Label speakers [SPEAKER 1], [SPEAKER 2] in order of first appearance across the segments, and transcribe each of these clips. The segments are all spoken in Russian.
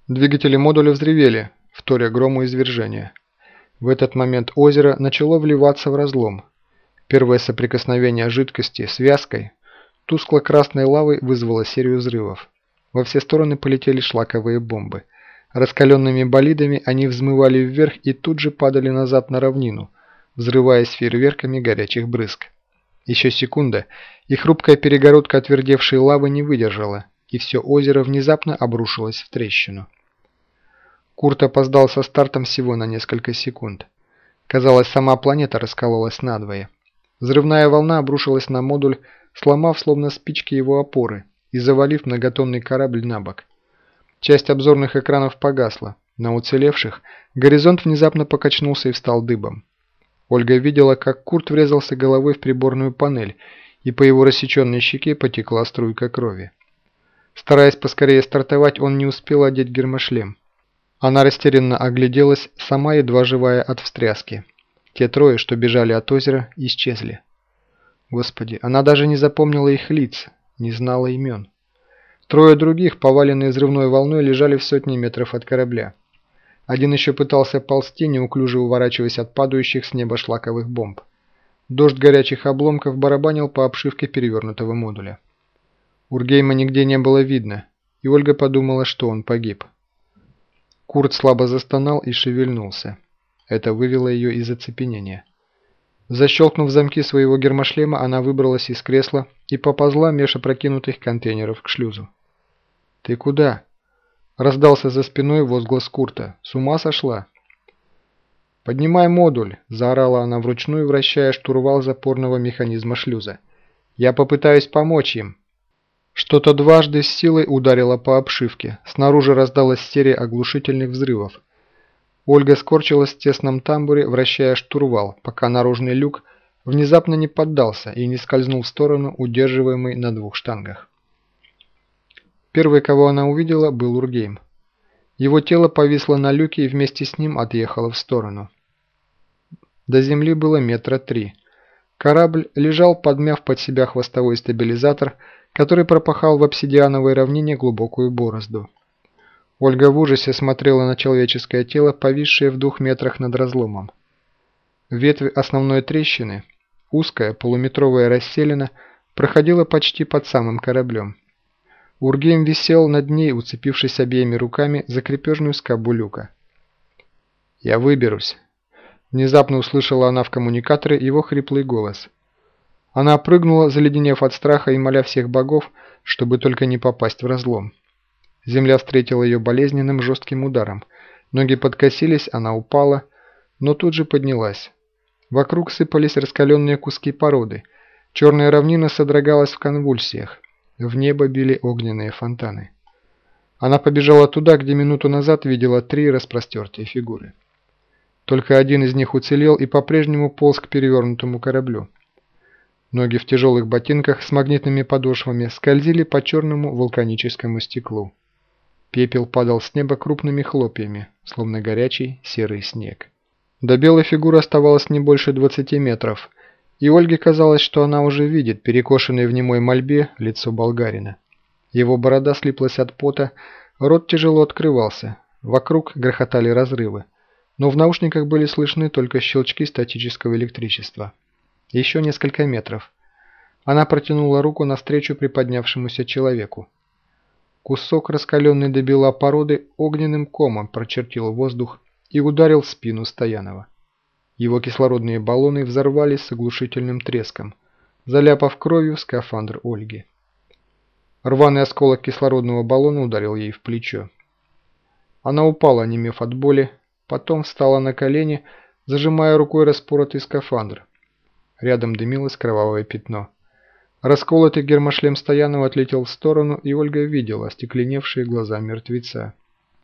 [SPEAKER 1] Двигатели модуля взревели, вторя грому извержения. В этот момент озеро начало вливаться в разлом. Первое соприкосновение жидкости с вязкой, тускло-красной лавой вызвало серию взрывов. Во все стороны полетели шлаковые бомбы. Раскаленными болидами они взмывали вверх и тут же падали назад на равнину, взрываясь фейерверками горячих брызг. Еще секунда, и хрупкая перегородка отвердевшей лавы не выдержала, и все озеро внезапно обрушилось в трещину. Курт опоздал со стартом всего на несколько секунд. Казалось, сама планета раскололась надвое. Взрывная волна обрушилась на модуль, сломав словно спички его опоры и завалив многотонный корабль на бок. Часть обзорных экранов погасла. На уцелевших горизонт внезапно покачнулся и встал дыбом. Ольга видела, как Курт врезался головой в приборную панель, и по его рассеченной щеке потекла струйка крови. Стараясь поскорее стартовать, он не успел одеть гермошлем. Она растерянно огляделась, сама едва живая от встряски. Те трое, что бежали от озера, исчезли. Господи, она даже не запомнила их лиц, не знала имен. Трое других, поваленные взрывной волной, лежали в сотне метров от корабля. Один еще пытался ползти, неуклюже уворачиваясь от падающих с неба шлаковых бомб. Дождь горячих обломков барабанил по обшивке перевернутого модуля. Ургейма нигде не было видно, и Ольга подумала, что он погиб. Курт слабо застонал и шевельнулся. Это вывело ее из оцепенения. Защелкнув замки своего гермошлема, она выбралась из кресла и поползла меж опрокинутых контейнеров к шлюзу. «Ты куда?» – раздался за спиной возглас Курта. «С ума сошла?» «Поднимай модуль!» – заорала она вручную, вращая штурвал запорного механизма шлюза. «Я попытаюсь помочь им!» Что-то дважды с силой ударило по обшивке. Снаружи раздалась серия оглушительных взрывов. Ольга скорчилась в тесном тамбуре, вращая штурвал, пока наружный люк внезапно не поддался и не скользнул в сторону, удерживаемый на двух штангах. Первый, кого она увидела, был Ургейм. Его тело повисло на люке и вместе с ним отъехало в сторону. До земли было 3 метра. Корабль лежал, подмяв под себя хвостовой стабилизатор, который пропахал в обсидиановой равнине глубокую борозду. Ольга в ужасе смотрела на человеческое тело, повисшее в 2 метрах над разломом. Ветвь основной трещины, узкая полуметровая расселина, проходила почти под самым кораблем. Ургейм висел над ней, уцепившись обеими руками за крепежную скобу люка. «Я выберусь», – внезапно услышала она в коммуникаторе его хриплый голос. Она прыгнула, заледенев от страха и моля всех богов, чтобы только не попасть в разлом. Земля встретила ее болезненным жестким ударом. Ноги подкосились, она упала, но тут же поднялась. Вокруг сыпались раскаленные куски породы. Черная равнина содрогалась в конвульсиях. В небо били огненные фонтаны. Она побежала туда, где минуту назад видела 3 распростертые фигуры. Только один из них уцелел и по-прежнему полз к перевернутому кораблю. Ноги в тяжелых ботинках с магнитными подошвами скользили по черному вулканическому стеклу. Пепел падал с неба крупными хлопьями, словно горячий серый снег. До белой фигуры оставалось не больше 20 метров, и Ольге казалось, что она уже видит перекошенное в немой мольбе лицо болгарина. Его борода слиплась от пота, рот тяжело открывался, вокруг грохотали разрывы, но в наушниках были слышны только щелчки статического электричества. Еще несколько метров. Она протянула руку навстречу приподнявшемуся человеку. Кусок раскаленной до бела породы огненным комом прочертил воздух и ударил в спину Стоянова. Его кислородные баллоны взорвались с оглушительным треском, заляпав кровью скафандр Ольги. Рваный осколок кислородного баллона ударил ей в плечо. Она упала, онемев от боли, потом встала на колени, зажимая рукой распоротый скафандр. Рядом дымилось кровавое пятно. Расколотый гермошлем Стоянова отлетел в сторону, и Ольга видела остекленевшие глаза мертвеца.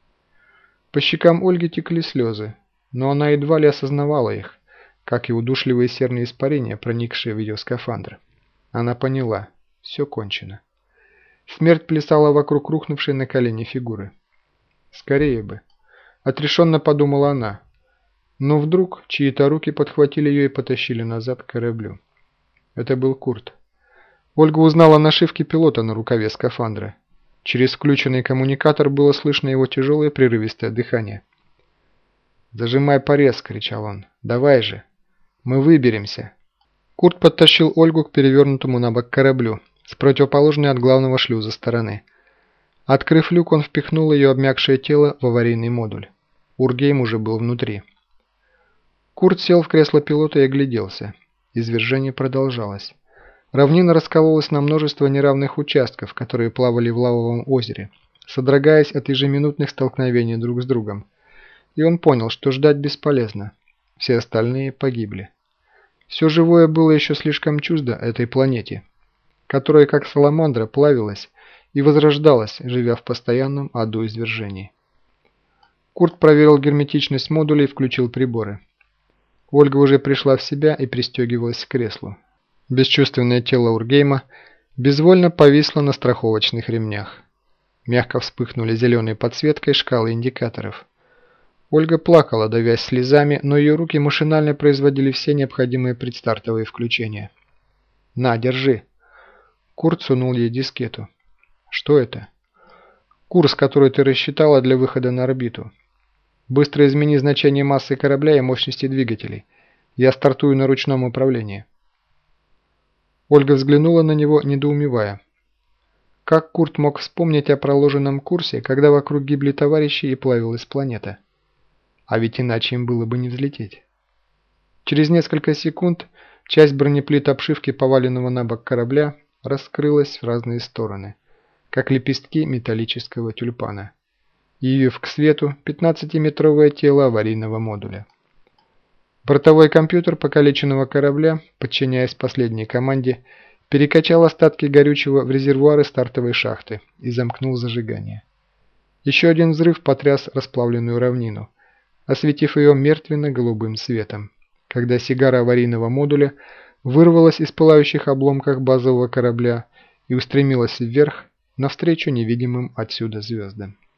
[SPEAKER 1] По щекам Ольги текли слезы, но она едва ли осознавала их, как и удушливые серные испарения, проникшие в ее скафандр. Она поняла – все кончено. Смерть плясала вокруг рухнувшей на колени фигуры. Скорее бы. Отрешенно подумала она. Но вдруг чьи-то руки подхватили ее и потащили назад к кораблю. Это был Курт. Ольга узнала нашивки пилота на рукаве скафандра. Через включенный коммуникатор было слышно его тяжелое прерывистое дыхание. «Зажимай порез!» – кричал он. «Давай же! Мы выберемся!» Курт подтащил Ольгу к перевернутому на бок кораблю с противоположной от главного шлюза стороны. Открыв люк, он впихнул ее обмякшее тело в аварийный модуль. Ургейм уже был внутри. Курт сел в кресло пилота и огляделся. Извержение продолжалось. Равнина раскололась на множество неравных участков, которые плавали в лавовом озере, содрогаясь от ежеминутных столкновений друг с другом. И он понял, что ждать бесполезно. Все остальные погибли. Все живое было еще слишком чуждо этой планете, которая, как саламандра, плавилась и возрождалась, живя в постоянном аду извержений. Курт проверил герметичность модуля и включил приборы. Ольга уже пришла в себя и пристегивалась к креслу. Бесчувственное тело Ургейма безвольно повисло на страховочных ремнях. Мягко вспыхнули зеленой подсветкой шкалы индикаторов. Ольга плакала, давясь слезами, но ее руки машинально производили все необходимые предстартовые включения. «На, держи!» Курт сунул ей дискету. «Что это?» «Курс, который ты рассчитала для выхода на орбиту. Быстро измени значение массы корабля и мощности двигателей. Я стартую на ручном управлении». Ольга взглянула на него, недоумевая. Как Курт мог вспомнить о проложенном курсе, когда вокруг гибли товарищи и плавилась планета? А ведь иначе им было бы не взлететь. Через несколько секунд часть бронеплит обшивки поваленного на бок корабля раскрылась в разные стороны, как лепестки металлического тюльпана, явив к свету 15-метровое тело аварийного модуля. Бортовой компьютер покалеченного корабля, подчиняясь последней команде, перекачал остатки горючего в резервуары стартовой шахты и замкнул зажигание. Еще один взрыв потряс расплавленную равнину, осветив ее мертвенно-голубым светом, когда сигара аварийного модуля вырвалась из пылающих обломков базового корабля и устремилась вверх навстречу невидимым отсюда звездам.